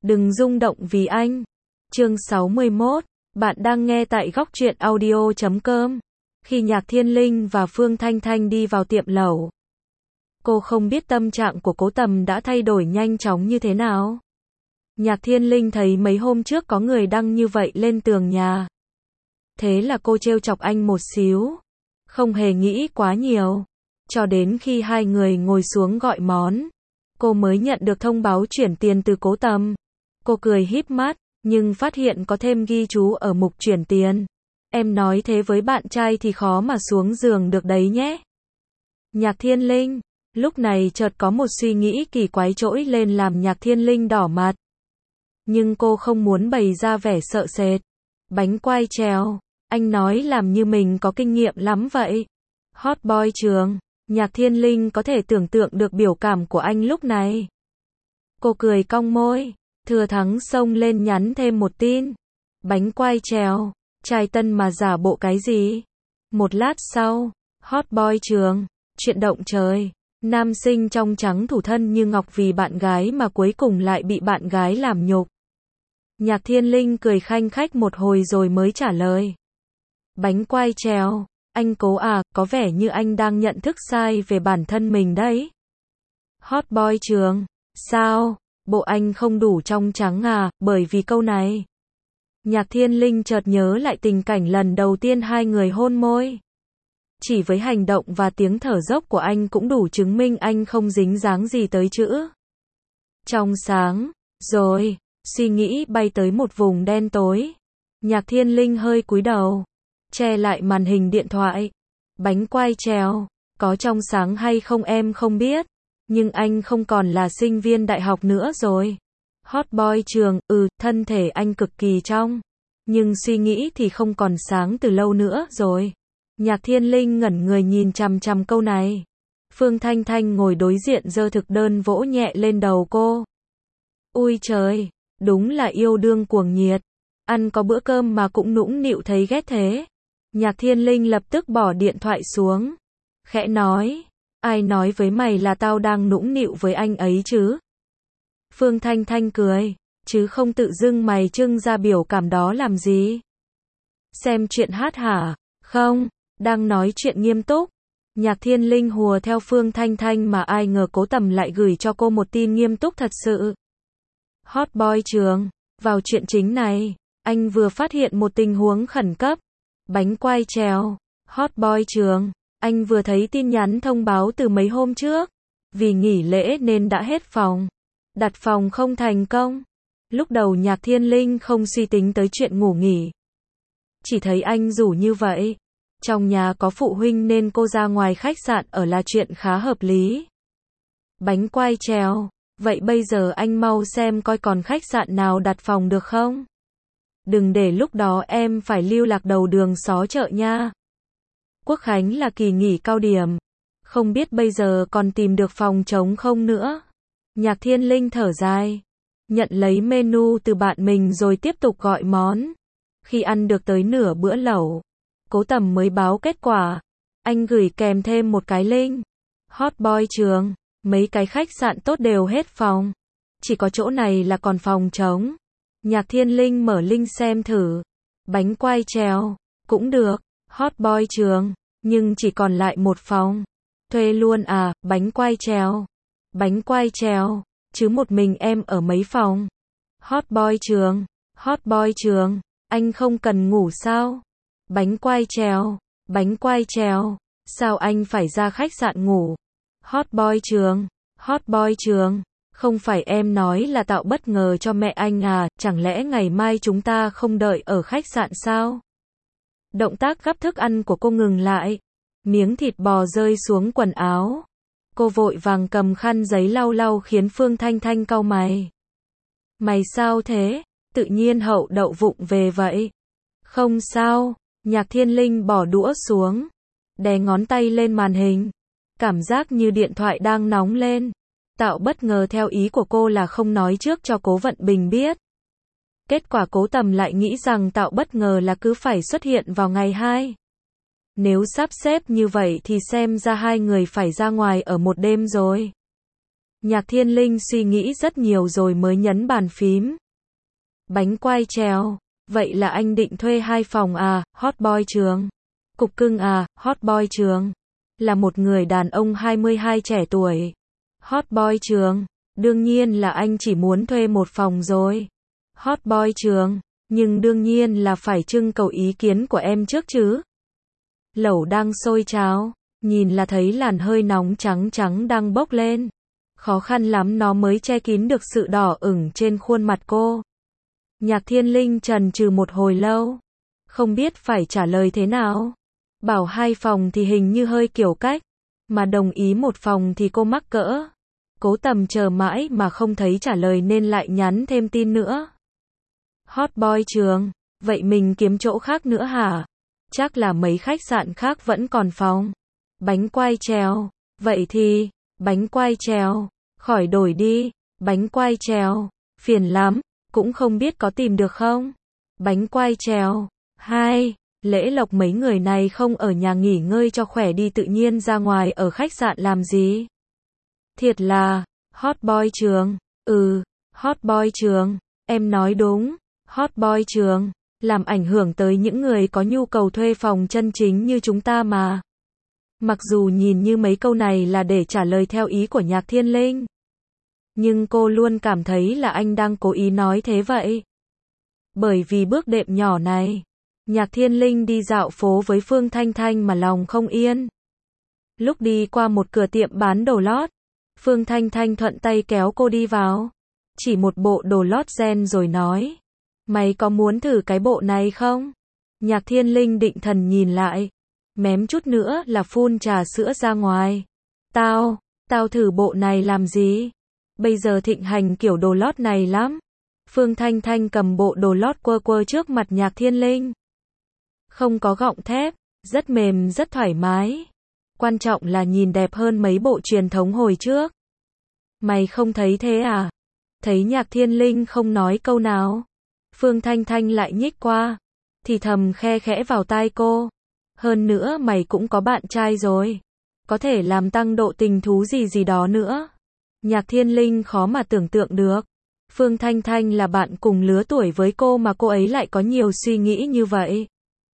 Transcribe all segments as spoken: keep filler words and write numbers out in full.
Đừng rung động vì anh. Chương sáu mươi mốt. Bạn đang nghe tại góc truyện audio chấm com. Khi Nhạc Thiên Linh và Phương Thanh Thanh đi vào tiệm lẩu, cô không biết tâm trạng của Cố Tầm đã thay đổi nhanh chóng như thế nào. Nhạc Thiên Linh thấy mấy hôm trước có người đăng như vậy lên tường nhà. Thế là cô trêu chọc anh một xíu, không hề nghĩ quá nhiều. Cho đến khi hai người ngồi xuống gọi món, cô mới nhận được thông báo chuyển tiền từ Cố Tầm. Cô cười híp mắt, nhưng phát hiện có thêm ghi chú ở mục chuyển tiền. Em nói thế với bạn trai thì khó mà xuống giường được đấy nhé. Nhạc Thiên Linh, lúc này chợt có một suy nghĩ kỳ quái trỗi lên làm Nhạc Thiên Linh đỏ mặt. Nhưng cô không muốn bày ra vẻ sợ sệt. Bánh quai trèo, anh nói làm như mình có kinh nghiệm lắm vậy. Hot boy trường, Nhạc Thiên Linh có thể tưởng tượng được biểu cảm của anh lúc này. Cô cười cong môi, thừa thắng xông lên nhắn thêm một tin. Bánh quai trèo, trai tân mà giả bộ cái gì? Một lát sau, hot boy trường, chuyện động trời. Nam sinh trong trắng thủ thân như ngọc vì bạn gái mà cuối cùng lại bị bạn gái làm nhục. Nhạc Thiên Linh cười khanh khách một hồi rồi mới trả lời. Bánh quai trèo, anh Cố à, có vẻ như anh đang nhận thức sai về bản thân mình đấy. Hot boy trường, sao, bộ anh không đủ trong trắng à, bởi vì câu này. Nhạc Thiên Linh chợt nhớ lại tình cảnh lần đầu tiên hai người hôn môi. Chỉ với hành động và tiếng thở dốc của anh cũng đủ chứng minh anh không dính dáng gì tới chữ. Trong sáng, rồi, suy nghĩ bay tới một vùng đen tối. Nhạc Thiên Linh hơi cúi đầu, che lại màn hình điện thoại. Bánh quai trèo, có trong sáng hay không em không biết, nhưng anh không còn là sinh viên đại học nữa rồi. Hot boy trường, ừ, thân thể anh cực kỳ trong, nhưng suy nghĩ thì không còn sáng từ lâu nữa rồi. Nhạc Thiên Linh ngẩn người nhìn chằm chằm câu này. Phương Thanh Thanh ngồi đối diện giơ thực đơn vỗ nhẹ lên đầu cô. Ui trời, đúng là yêu đương cuồng nhiệt. Ăn có bữa cơm mà cũng nũng nịu thấy ghét thế. Nhạc Thiên Linh lập tức bỏ điện thoại xuống, khẽ nói, ai nói với mày là tao đang nũng nịu với anh ấy chứ? Phương Thanh Thanh cười, chứ không tự dưng mày trưng ra biểu cảm đó làm gì? Xem chuyện hát hả? Không, đang nói chuyện nghiêm túc. Nhạc Thiên Linh hùa theo Phương Thanh Thanh mà ai ngờ Cố Tầm lại gửi cho cô một tin nghiêm túc thật sự. Hot boy trường, vào chuyện chính này, anh vừa phát hiện một tình huống khẩn cấp. Bánh quai trèo, hot boy trường, anh vừa thấy tin nhắn thông báo từ mấy hôm trước. Vì nghỉ lễ nên đã hết phòng. Đặt phòng không thành công. Lúc đầu Nhạc Thiên Linh không suy tính tới chuyện ngủ nghỉ. Chỉ thấy anh rủ như vậy. Trong nhà có phụ huynh nên cô ra ngoài khách sạn ở là chuyện khá hợp lý. Bánh quai trèo, vậy bây giờ anh mau xem coi còn khách sạn nào đặt phòng được không? Đừng để lúc đó em phải lưu lạc đầu đường xó chợ nha. Quốc khánh là kỳ nghỉ cao điểm. Không biết bây giờ còn tìm được phòng trống không nữa. Nhạc Thiên Linh thở dài, nhận lấy menu từ bạn mình rồi tiếp tục gọi món. Khi ăn được tới nửa bữa lẩu, Cố Tầm mới báo kết quả. Anh gửi kèm thêm một cái link. Hot boy trường, mấy cái khách sạn tốt đều hết phòng. Chỉ có chỗ này là còn phòng trống. Nhạc Thiên Linh mở link xem thử. Bánh quai trèo, cũng được. Hot boy trường, nhưng chỉ còn lại một phòng. Thuê luôn à, bánh quai trèo. Bánh quai trèo, chứ một mình em ở mấy phòng. Hot boy trường, hot boy trường, anh không cần ngủ sao? Bánh quai trèo, bánh quai trèo, sao anh phải ra khách sạn ngủ? Hot boy trường, hot boy trường, không phải em nói là tạo bất ngờ cho mẹ anh à, chẳng lẽ ngày mai chúng ta không đợi ở khách sạn sao? Động tác gắp thức ăn của cô ngừng lại. Miếng thịt bò rơi xuống quần áo. Cô vội vàng cầm khăn giấy lau lau khiến Phương Thanh Thanh cau mày. Mày sao thế? Tự nhiên hậu đậu vụng về vậy. Không sao. Nhạc Thiên Linh bỏ đũa xuống, đè ngón tay lên màn hình. Cảm giác như điện thoại đang nóng lên. Tạo bất ngờ theo ý của cô là không nói trước cho Cố Vận Bình biết. Kết quả Cố Tầm lại nghĩ rằng tạo bất ngờ là cứ phải xuất hiện vào ngày hai. Nếu sắp xếp như vậy thì xem ra hai người phải ra ngoài ở một đêm rồi. Nhạc Thiên Linh suy nghĩ rất nhiều rồi mới nhấn bàn phím. Bánh quai trèo, vậy là anh định thuê hai phòng à, hot boy Trường. Cục cưng à, hot boy Trường. Là một người đàn ông hai mươi hai trẻ tuổi. Hot boy Trường, đương nhiên là anh chỉ muốn thuê một phòng rồi. Hot boy Trường, nhưng đương nhiên là phải trưng cầu ý kiến của em trước chứ. Lẩu đang sôi cháo, nhìn là thấy làn hơi nóng trắng trắng đang bốc lên. Khó khăn lắm nó mới che kín được sự đỏ ửng trên khuôn mặt cô. Nhạc Thiên Linh chần chừ một hồi lâu, không biết phải trả lời thế nào. Bảo hai phòng thì hình như hơi kiểu cách, mà đồng ý một phòng thì cô mắc cỡ. Cố Tầm chờ mãi mà không thấy trả lời nên lại nhắn thêm tin nữa. Hot boy Trường, vậy mình kiếm chỗ khác nữa hả? Chắc là mấy khách sạn khác vẫn còn phòng. Bánh quai trèo, vậy thì, bánh quai trèo, khỏi đổi đi, bánh quai trèo, phiền lắm, cũng không biết có tìm được không? Bánh quai trèo, hai, Lễ Lộc mấy người này không ở nhà nghỉ ngơi cho khỏe đi tự nhiên ra ngoài ở khách sạn làm gì? Thiệt là, hot boy Trường, ừ, hot boy Trường, em nói đúng, hot boy Trường, làm ảnh hưởng tới những người có nhu cầu thuê phòng chân chính như chúng ta mà. Mặc dù nhìn như mấy câu này là để trả lời theo ý của Nhạc Thiên Linh, nhưng cô luôn cảm thấy là anh đang cố ý nói thế vậy. Bởi vì bước đệm nhỏ này, Nhạc Thiên Linh đi dạo phố với Phương Thanh Thanh mà lòng không yên. Lúc đi qua một cửa tiệm bán đồ lót, Phương Thanh Thanh thuận tay kéo cô đi vào, chỉ một bộ đồ lót ren rồi nói, mày có muốn thử cái bộ này không? Nhạc Thiên Linh định thần nhìn lại, mém chút nữa là phun trà sữa ra ngoài. Tao, tao thử bộ này làm gì? Bây giờ thịnh hành kiểu đồ lót này lắm. Phương Thanh Thanh cầm bộ đồ lót quơ quơ trước mặt Nhạc Thiên Linh. Không có gọng thép, rất mềm rất thoải mái. Quan trọng là nhìn đẹp hơn mấy bộ truyền thống hồi trước. Mày không thấy thế à? Thấy Nhạc Thiên Linh không nói câu nào, Phương Thanh Thanh lại nhích qua, thì thầm khe khẽ vào tai cô. Hơn nữa mày cũng có bạn trai rồi, có thể làm tăng độ tình thú gì gì đó nữa. Nhạc Thiên Linh khó mà tưởng tượng được. Phương Thanh Thanh là bạn cùng lứa tuổi với cô mà cô ấy lại có nhiều suy nghĩ như vậy.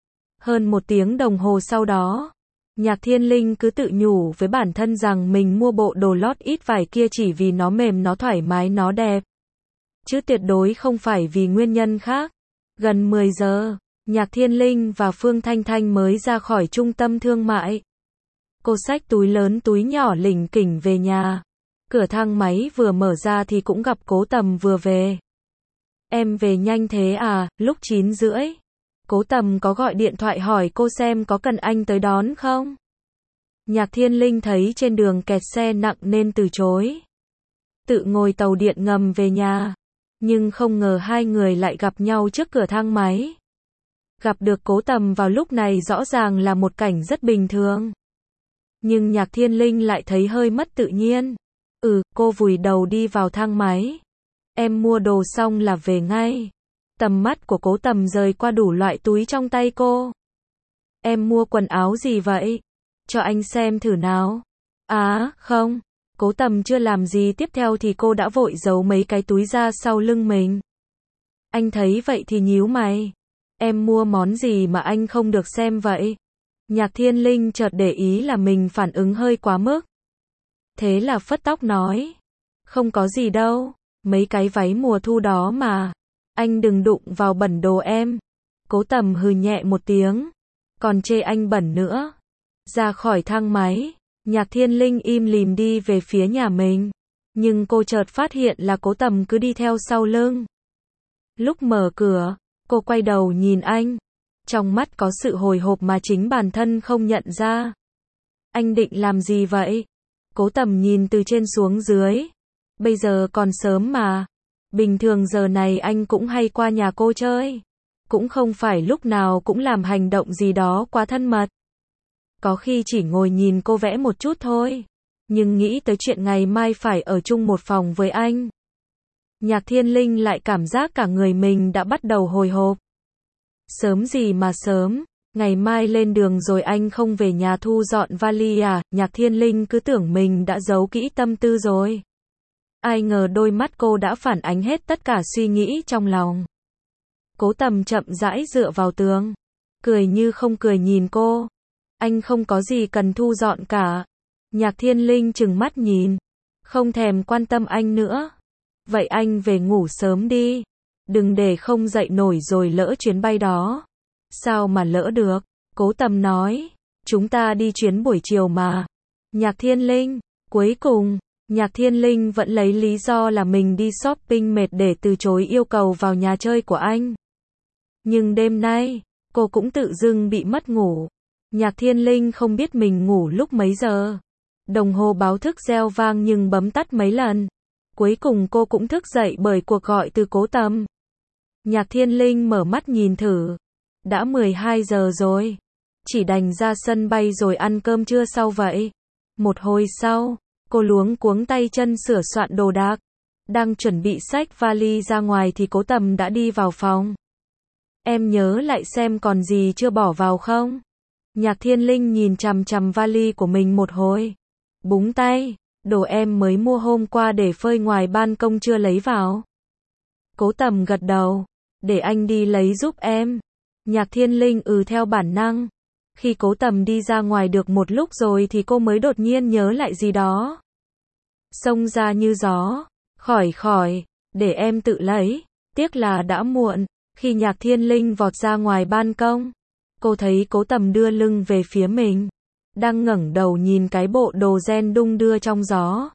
Hơn một tiếng đồng hồ sau đó, Nhạc Thiên Linh cứ tự nhủ với bản thân rằng mình mua bộ đồ lót ít vải kia chỉ vì nó mềm, nó thoải mái, nó đẹp. Chứ tuyệt đối không phải vì nguyên nhân khác. Gần mười giờ, Nhạc Thiên Linh và Phương Thanh Thanh mới ra khỏi trung tâm thương mại. Cô xách túi lớn túi nhỏ lỉnh kỉnh về nhà. Cửa thang máy vừa mở ra thì cũng gặp Cố Tầm vừa về. Em về nhanh thế à, lúc chín rưỡi. Cố Tầm có gọi điện thoại hỏi cô xem có cần anh tới đón không? Nhạc Thiên Linh thấy trên đường kẹt xe nặng nên từ chối. Tự ngồi tàu điện ngầm về nhà. Nhưng không ngờ hai người lại gặp nhau trước cửa thang máy. Gặp được Cố Tầm vào lúc này rõ ràng là một cảnh rất bình thường. Nhưng Nhạc Thiên Linh lại thấy hơi mất tự nhiên. Ừ, cô vùi đầu đi vào thang máy. Em mua đồ xong là về ngay. Tầm mắt của Cố Tầm rời qua đủ loại túi trong tay cô. Em mua quần áo gì vậy? Cho anh xem thử nào. À, không. Cố Tầm chưa làm gì tiếp theo thì cô đã vội giấu mấy cái túi ra sau lưng mình. Anh thấy vậy thì nhíu mày. Em mua món gì mà anh không được xem vậy? Nhạc Thiên Linh chợt để ý là mình phản ứng hơi quá mức. Thế là phất tóc nói. Không có gì đâu, mấy cái váy mùa thu đó mà. Anh đừng đụng vào bẩn đồ em. Cố Tầm hừ nhẹ một tiếng. Còn chê anh bẩn nữa. Ra khỏi thang máy, Nhạc Thiên Linh im lìm đi về phía nhà mình. Nhưng cô chợt phát hiện là Cố Tầm cứ đi theo sau lưng. Lúc mở cửa, cô quay đầu nhìn anh. Trong mắt có sự hồi hộp mà chính bản thân không nhận ra. Anh định làm gì vậy? Cố Tầm nhìn từ trên xuống dưới. Bây giờ còn sớm mà. Bình thường giờ này anh cũng hay qua nhà cô chơi. Cũng không phải lúc nào cũng làm hành động gì đó quá thân mật. Có khi chỉ ngồi nhìn cô vẽ một chút thôi. Nhưng nghĩ tới chuyện ngày mai phải ở chung một phòng với anh. Nhạc Thiên Linh lại cảm giác cả người mình đã bắt đầu hồi hộp. Sớm gì mà sớm, ngày mai lên đường rồi anh không về nhà thu dọn vali à? Nhạc Thiên Linh cứ tưởng mình đã giấu kỹ tâm tư rồi. Ai ngờ đôi mắt cô đã phản ánh hết tất cả suy nghĩ trong lòng. Cố Tầm chậm rãi dựa vào tường, cười như không cười nhìn cô. Anh không có gì cần thu dọn cả. Nhạc Thiên Linh trừng mắt nhìn, không thèm quan tâm anh nữa. Vậy anh về ngủ sớm đi, đừng để không dậy nổi rồi lỡ chuyến bay đó. Sao mà lỡ được, Cố Tầm nói, chúng ta đi chuyến buổi chiều mà. Nhạc Thiên Linh, cuối cùng, Nhạc Thiên Linh vẫn lấy lý do là mình đi shopping mệt để từ chối yêu cầu vào nhà chơi của anh. Nhưng đêm nay, cô cũng tự dưng bị mất ngủ. Nhạc Thiên Linh không biết mình ngủ lúc mấy giờ. Đồng hồ báo thức reo vang nhưng bấm tắt mấy lần. Cuối cùng cô cũng thức dậy bởi cuộc gọi từ Cố Tầm. Nhạc Thiên Linh mở mắt nhìn thử. Đã mười hai giờ rồi. Chỉ đành ra sân bay rồi ăn cơm trưa sau vậy. Một hồi sau, cô luống cuống tay chân sửa soạn đồ đạc. Đang chuẩn bị xách vali ra ngoài thì Cố Tầm đã đi vào phòng. Em nhớ lại xem còn gì chưa bỏ vào không? Nhạc Thiên Linh nhìn chằm chằm vali của mình một hồi. Búng tay, đồ em mới mua hôm qua để phơi ngoài ban công chưa lấy vào. Cố Tầm gật đầu, để anh đi lấy giúp em. Nhạc Thiên Linh ừ theo bản năng. Khi Cố Tầm đi ra ngoài được một lúc rồi thì cô mới đột nhiên nhớ lại gì đó. Xông ra như gió, khỏi khỏi, để em tự lấy, tiếc là đã muộn. Khi Nhạc Thiên Linh vọt ra ngoài ban công, cô thấy Cố Tầm đưa lưng về phía mình, đang ngẩng đầu nhìn cái bộ đồ ren đung đưa trong gió.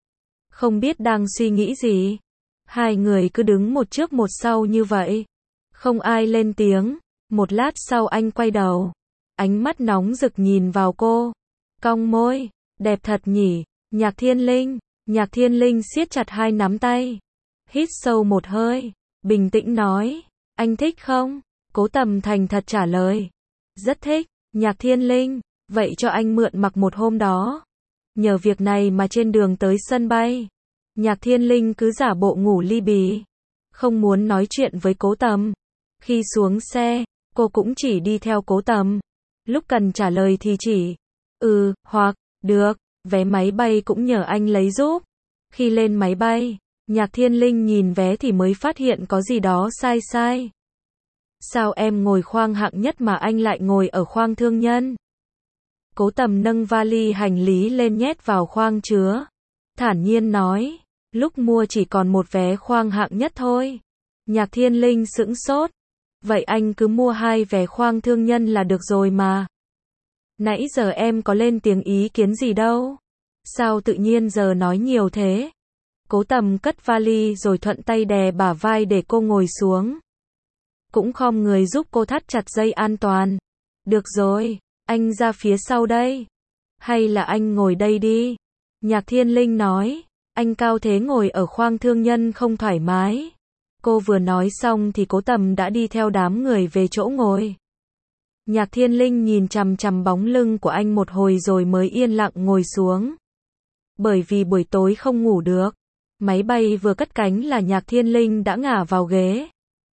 Không biết đang suy nghĩ gì. Hai người cứ đứng một trước một sau như vậy. Không ai lên tiếng. Một lát sau anh quay đầu. Ánh mắt nóng rực nhìn vào cô. Cong môi. Đẹp thật nhỉ. Nhạc Thiên Linh. Nhạc Thiên Linh siết chặt hai nắm tay. Hít sâu một hơi. Bình tĩnh nói. Anh thích không? Cố Tầm thành thật trả lời. Rất thích. Nhạc Thiên Linh. Vậy cho anh mượn mặc một hôm đó. Nhờ việc này mà trên đường tới sân bay, Nhạc Thiên Linh cứ giả bộ ngủ li bì, không muốn nói chuyện với Cố Tầm. Khi xuống xe, cô cũng chỉ đi theo Cố Tầm. Lúc cần trả lời thì chỉ ừ, hoặc được, vé máy bay cũng nhờ anh lấy giúp. Khi lên máy bay, Nhạc Thiên Linh nhìn vé thì mới phát hiện có gì đó sai sai. Sao em ngồi khoang hạng nhất mà anh lại ngồi ở khoang thương nhân? Cố Tầm nâng vali hành lý lên nhét vào khoang chứa. Thản nhiên nói, lúc mua chỉ còn một vé khoang hạng nhất thôi. Nhạc Thiên Linh sững sốt. Vậy anh cứ mua hai vé khoang thương nhân là được rồi mà. Nãy giờ em có lên tiếng ý kiến gì đâu. Sao tự nhiên giờ nói nhiều thế? Cố Tầm cất vali rồi thuận tay đè bả vai để cô ngồi xuống. Cũng khom người giúp cô thắt chặt dây an toàn. Được rồi. Anh ra phía sau đây. Hay là anh ngồi đây đi. Nhạc Thiên Linh nói. Anh cao thế ngồi ở khoang thương nhân không thoải mái. Cô vừa nói xong thì Cố Tầm đã đi theo đám người về chỗ ngồi. Nhạc Thiên Linh nhìn chằm chằm bóng lưng của anh một hồi rồi mới yên lặng ngồi xuống. Bởi vì buổi tối không ngủ được. Máy bay vừa cất cánh là Nhạc Thiên Linh đã ngả vào ghế.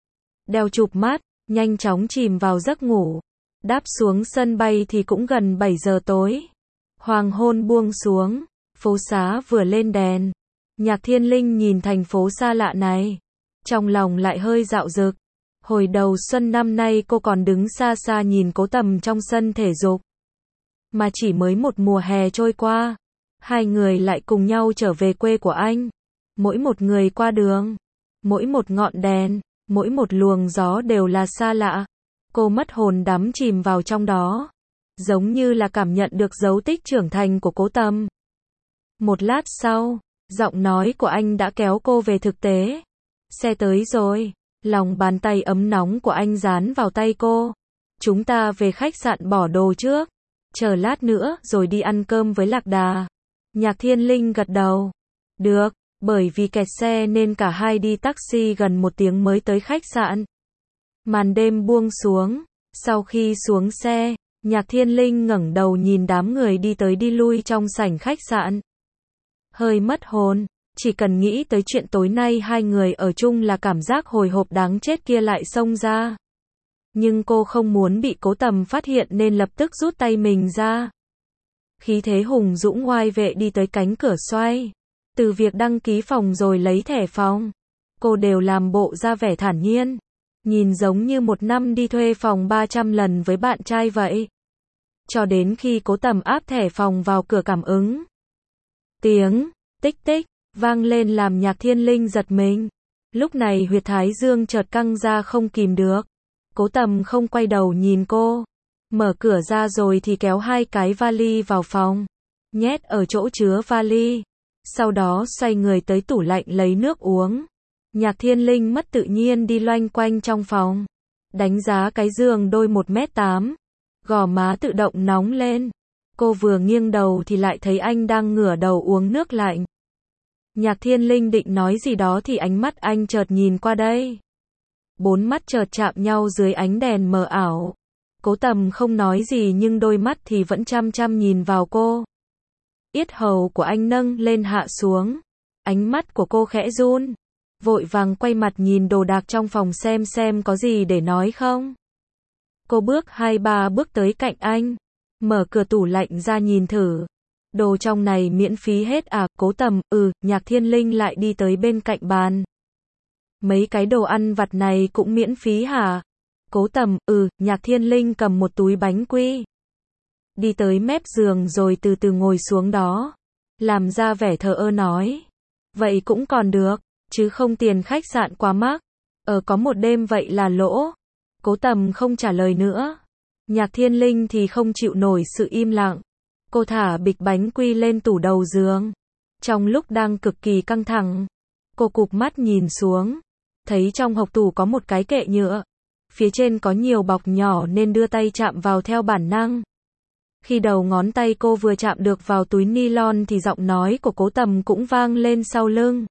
Đeo chụp mắt, nhanh chóng chìm vào giấc ngủ. Đáp xuống sân bay thì cũng gần bảy giờ tối. Hoàng hôn buông xuống, phố xá vừa lên đèn. Nhạc Thiên Linh nhìn thành phố xa lạ này, trong lòng lại hơi dạo dực. Hồi đầu xuân năm nay cô còn đứng xa xa nhìn Cố Tầm trong sân thể dục. Mà chỉ mới một mùa hè trôi qua, hai người lại cùng nhau trở về quê của anh. Mỗi một người qua đường, mỗi một ngọn đèn, mỗi một luồng gió đều là xa lạ. Cô mất hồn đắm chìm vào trong đó, giống như là cảm nhận được dấu tích trưởng thành của Cố Tầm. Một lát sau, giọng nói của anh đã kéo cô về thực tế. Xe tới rồi. Lòng bàn tay ấm nóng của anh dán vào tay cô. Chúng ta về khách sạn bỏ đồ trước. Chờ lát nữa rồi đi ăn cơm với Lạc Đà. Nhạc Thiên Linh gật đầu. Được, bởi vì kẹt xe nên cả hai đi taxi gần một tiếng mới tới khách sạn. Màn đêm buông xuống. Sau khi xuống xe, Nhạc Thiên Linh ngẩng đầu nhìn đám người đi tới đi lui trong sảnh khách sạn. Hơi mất hồn. Chỉ cần nghĩ tới chuyện tối nay hai người ở chung là cảm giác hồi hộp đáng chết kia lại xông ra. Nhưng cô không muốn bị Cố Tầm phát hiện nên lập tức rút tay mình ra. Khí thế hùng dũng oai vệ đi tới cánh cửa xoay. Từ việc đăng ký phòng rồi lấy thẻ phòng, cô đều làm bộ ra vẻ thản nhiên, nhìn giống như một năm đi thuê phòng ba trăm lần với bạn trai vậy. Cho đến khi Cố Tầm áp thẻ phòng vào cửa cảm ứng. Tiếng tích tích vang lên làm Nhạc Thiên Linh giật mình. Lúc này huyệt thái dương chợt căng ra không kìm được. Cố Tầm không quay đầu nhìn cô, mở cửa ra rồi thì kéo hai cái vali vào phòng, nhét ở chỗ chứa vali. Sau đó xoay người tới tủ lạnh lấy nước uống. Nhạc Thiên Linh mất tự nhiên đi loanh quanh trong phòng, đánh giá cái giường đôi một mét tám, gò má tự động nóng lên. Cô vừa nghiêng đầu thì lại thấy anh đang ngửa đầu uống nước lạnh. Nhạc Thiên Linh định nói gì đó thì ánh mắt anh chợt nhìn qua đây. Bốn mắt chợt chạm nhau dưới ánh đèn mờ ảo. Cố Tầm không nói gì nhưng đôi mắt thì vẫn chăm chăm nhìn vào cô. Yết hầu của anh nâng lên hạ xuống. Ánh mắt của cô khẽ run, vội vàng quay mặt nhìn đồ đạc trong phòng xem xem có gì để nói không. Cô bước hai ba bước tới cạnh anh, mở cửa tủ lạnh ra nhìn thử. Đồ trong này miễn phí hết à? Cố Tầm, ừ. Nhạc Thiên Linh lại đi tới bên cạnh bàn. Mấy cái đồ ăn vặt này cũng miễn phí hả? Cố Tầm, ừ. Nhạc Thiên Linh cầm một túi bánh quy, đi tới mép giường rồi từ từ ngồi xuống đó, làm ra vẻ thờ ơ nói. Vậy cũng còn được, chứ không tiền khách sạn quá mắc. Ở có một đêm vậy là lỗ. Cố Tầm không trả lời nữa. Nhạc Thiên Linh thì không chịu nổi sự im lặng. Cô thả bịch bánh quy lên tủ đầu giường. Trong lúc đang cực kỳ căng thẳng, cô cụp mắt nhìn xuống, thấy trong hộc tủ có một cái kệ nhựa. Phía trên có nhiều bọc nhỏ nên đưa tay chạm vào theo bản năng. Khi đầu ngón tay cô vừa chạm được vào túi nylon thì giọng nói của Cố Tầm cũng vang lên sau lưng.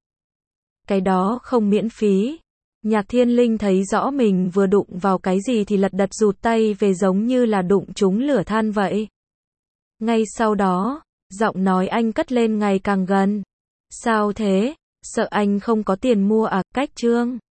Cái đó không miễn phí. Nhạc Thiên Linh thấy rõ mình vừa đụng vào cái gì thì lật đật rụt tay về giống như là đụng trúng lửa than vậy. Ngay sau đó, giọng nói anh cất lên ngày càng gần. Sao thế? Sợ anh không có tiền mua à? Cách trương.